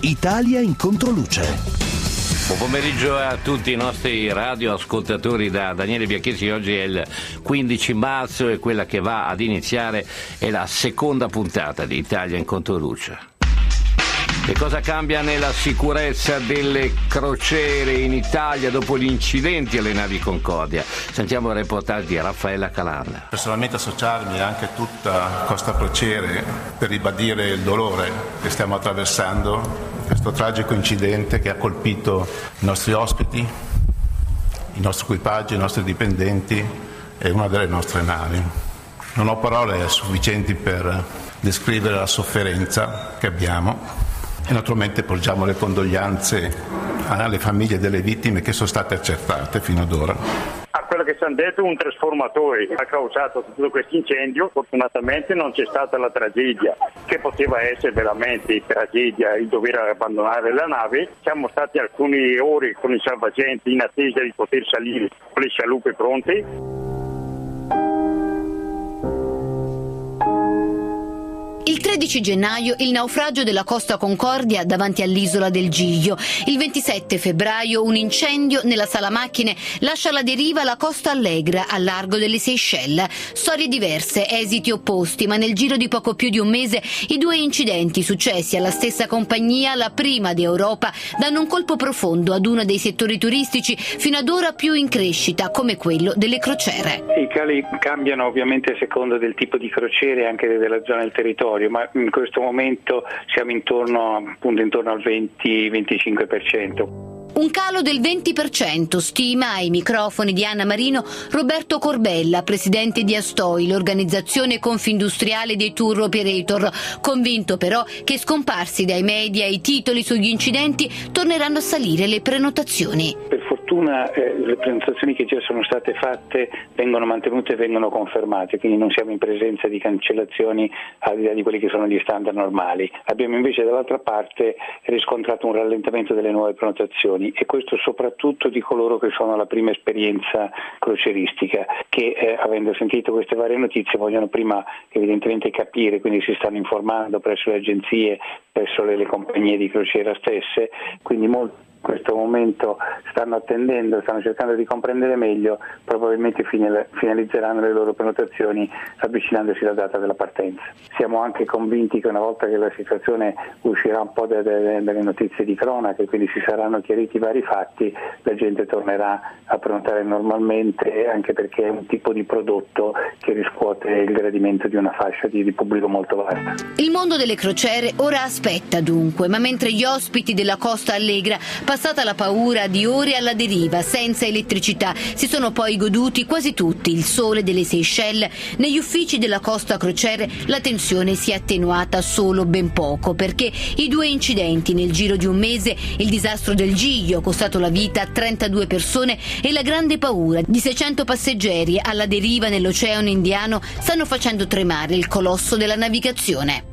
Italia in controluce. Buon pomeriggio a tutti i nostri radioascoltatori da Daniele Bianchesi. Oggi è il 15 marzo e quella che va ad iniziare è la seconda puntata di Italia in controluce. Che cosa cambia nella sicurezza delle crociere in Italia dopo gli incidenti alle navi Concordia? Sentiamo il reportage di Raffaella Calanna. Personalmente associarmi anche a tutta Costa Crociere per ribadire il dolore che stiamo attraversando, questo tragico incidente che ha colpito i nostri ospiti, i nostri equipaggi, i nostri dipendenti e una delle nostre navi. Non ho parole sufficienti per descrivere la sofferenza che abbiamo. E naturalmente porgiamo le condoglianze alle famiglie delle vittime che sono state accertate fino ad ora. A quello che ci hanno detto, un trasformatore ha causato tutto questo incendio. Fortunatamente non c'è stata la tragedia, che poteva essere veramente tragedia il dover abbandonare la nave. Siamo stati alcune ore con i salvagenti in attesa di poter salire con le scialuppe pronte. Il 13 gennaio il naufragio della Costa Concordia davanti all'isola del Giglio. Il 27 febbraio un incendio nella sala macchine lascia alla deriva la Costa Allegra al largo delle Seychelles. Storie diverse, esiti opposti, ma nel giro di poco più di un mese i due incidenti successi alla stessa compagnia, la prima d'Europa, danno un colpo profondo ad uno dei settori turistici fino ad ora più in crescita, come quello delle crociere. I cali cambiano ovviamente a seconda del tipo di crociere e anche della zona del territorio, ma in questo momento siamo intorno al 20-25%. Un calo del 20%, stima ai microfoni di Anna Marino Roberto Corbella, presidente di Astoi, l'organizzazione confindustriale dei tour operator, convinto però che scomparsi dai media i titoli sugli incidenti torneranno a salire le prenotazioni. Per fortuna le prenotazioni che già sono state fatte vengono mantenute e vengono confermate, quindi non siamo in presenza di cancellazioni al di là di quelli che sono gli standard normali. Abbiamo invece dall'altra parte riscontrato un rallentamento delle nuove prenotazioni, e questo soprattutto di coloro che sono alla prima esperienza crocieristica, che avendo sentito queste varie notizie vogliono prima evidentemente capire, quindi si stanno informando presso le agenzie, presso le compagnie di crociera stesse, quindi molti in questo momento stanno attendendo, stanno cercando di comprendere meglio, probabilmente finalizzeranno le loro prenotazioni avvicinandosi alla data della partenza. Siamo anche convinti che una volta che la situazione uscirà un po' dalle notizie di cronaca e quindi si saranno chiariti i vari fatti, la gente tornerà a prenotare normalmente, anche perché è un tipo di prodotto che riscuote il gradimento di una fascia di pubblico molto vasta. Il mondo delle crociere ora aspetta dunque, ma mentre gli ospiti della Costa Allegra, passata la paura di ore alla deriva senza elettricità, si sono poi goduti quasi tutti il sole delle Seychelles, negli uffici della Costa Crociere la tensione si è attenuata solo ben poco, perché i due incidenti nel giro di un mese, il disastro del Giglio costato la vita a 32 persone e la grande paura di 600 passeggeri alla deriva nell'Oceano Indiano, stanno facendo tremare il colosso della navigazione.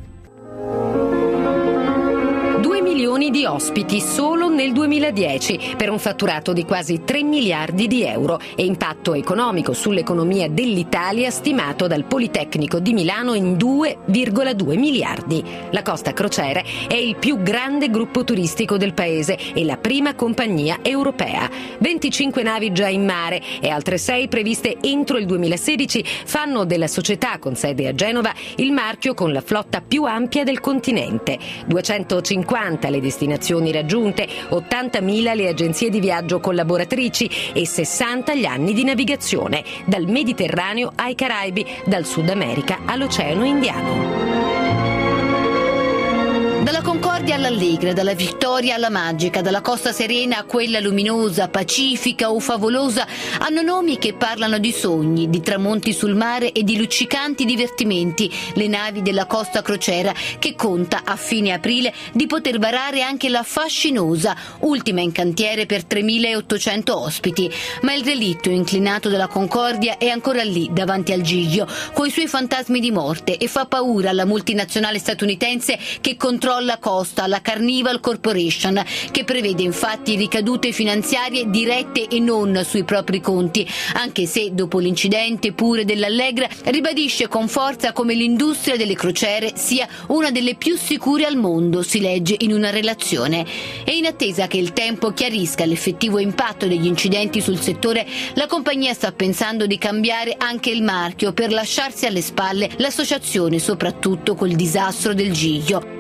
2 milioni di ospiti solo nel 2010 per un fatturato di quasi 3 miliardi di euro e impatto economico sull'economia dell'Italia stimato dal Politecnico di Milano in 2,2 miliardi. La Costa Crociere è il più grande gruppo turistico del paese e la prima compagnia europea. 25 navi già in mare e altre 6 previste entro il 2016 fanno della società con sede a Genova il marchio con la flotta più ampia del continente. 250 le destinazioni raggiunte, 80.000 le agenzie di viaggio collaboratrici e 60 gli anni di navigazione, dal Mediterraneo ai Caraibi, dal Sud America all'Oceano Indiano. Dalla Concordia all'Allegra, dalla Vittoria alla Magica, dalla Costa Serena a quella luminosa, pacifica o favolosa, hanno nomi che parlano di sogni, di tramonti sul mare e di luccicanti divertimenti. Le navi della Costa Crociera, che conta a fine aprile di poter varare anche la Fascinosa, ultima in cantiere per 3.800 ospiti. Ma il relitto inclinato della Concordia è ancora lì, davanti al Giglio, coi suoi fantasmi di morte, e fa paura alla multinazionale statunitense che controlla Costa Costa, la Carnival Corporation, che prevede infatti ricadute finanziarie dirette e non sui propri conti, anche se dopo l'incidente pure dell'Allegra ribadisce con forza come l'industria delle crociere sia una delle più sicure al mondo, si legge in una relazione. E in attesa che il tempo chiarisca l'effettivo impatto degli incidenti sul settore, la compagnia sta pensando di cambiare anche il marchio per lasciarsi alle spalle l'associazione, soprattutto col disastro del Giglio.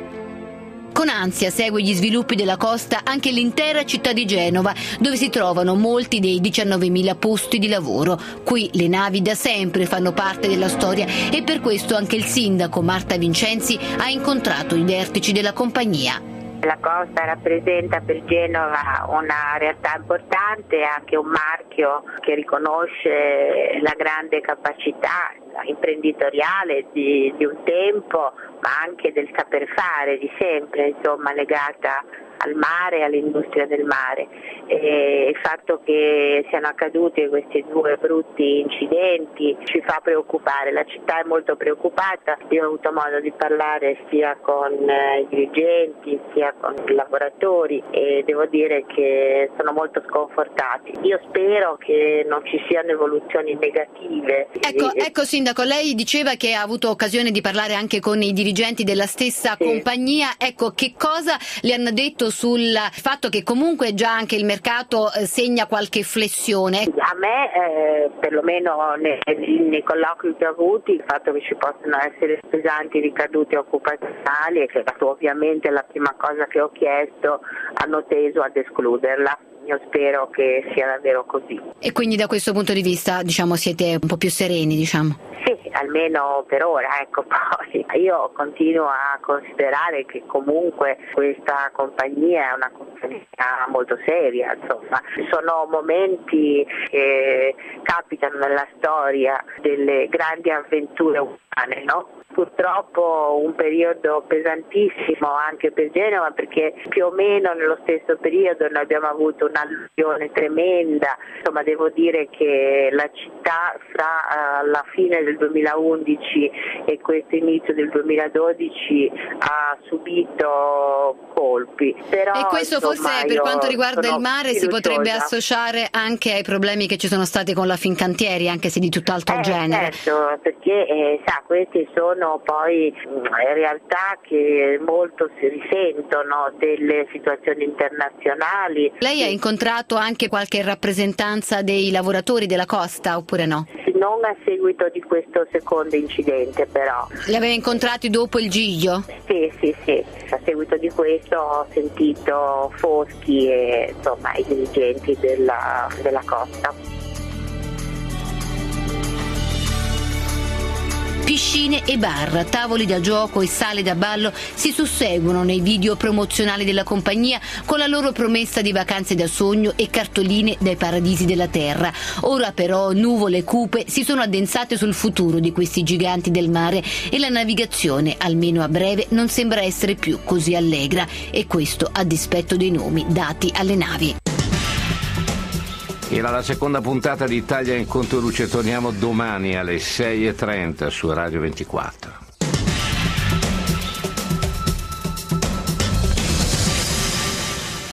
Con ansia segue gli sviluppi della Costa anche l'intera città di Genova, dove si trovano molti dei 19.000 posti di lavoro. Qui le navi da sempre fanno parte della storia e per questo anche il sindaco Marta Vincenzi ha incontrato i vertici della compagnia. La Costa rappresenta per Genova una realtà importante, anche un marchio che riconosce la grande capacità imprenditoriale di un tempo, ma anche del saper fare di sempre, insomma, legata al mare, all'industria del mare. E il fatto che siano accaduti questi due brutti incidenti ci fa preoccupare, la città è molto preoccupata. Io ho avuto modo di parlare sia con i dirigenti sia con i lavoratori e devo dire che sono molto sconfortati. Io spero che non ci siano evoluzioni negative. Ecco Sindaco, lei diceva che ha avuto occasione di parlare anche con i dirigenti della stessa compagnia. Ecco, che cosa le hanno detto sul fatto che comunque già anche il mercato segna qualche flessione? A me, perlomeno nei colloqui che ho avuti, il fatto che ci possano essere pesanti ricadute occupazionali, che ovviamente la prima cosa che ho chiesto, hanno teso ad escluderla. Io spero che sia davvero così. E quindi da questo punto di vista, siete un po' più sereni, Sì, almeno per ora, poi io continuo a considerare che comunque questa compagnia è una compagnia molto seria, insomma. Sono momenti che capitano nella storia delle grandi avventure umane, no? Purtroppo un periodo pesantissimo anche per Genova, perché più o meno nello stesso periodo noi abbiamo avuto un'alluvione tremenda. Insomma, devo dire che la città fra la fine del 2011 e questo inizio del 2012 ha subito colpi. Però, e questo forse per quanto riguarda il mare si potrebbe associare anche ai problemi che ci sono stati con la Fincantieri, anche se di tutt'altro genere. Certo, perché questi sono poi realtà che molto si risentono delle situazioni internazionali. Lei ha incontrato anche qualche rappresentanza dei lavoratori della Costa oppure no? Non a seguito di questo secondo incidente, però. Li aveva incontrati dopo il Giglio? Sì. A seguito di questo ho sentito Foschi e i dirigenti della Costa. Piscine e bar, tavoli da gioco e sale da ballo si susseguono nei video promozionali della compagnia con la loro promessa di vacanze da sogno e cartoline dai paradisi della terra. Ora però nuvole cupe si sono addensate sul futuro di questi giganti del mare e la navigazione, almeno a breve, non sembra essere più così allegra, e questo a dispetto dei nomi dati alle navi. Era la seconda puntata di Italia in Controluce, torniamo domani alle 6:30 su Radio 24.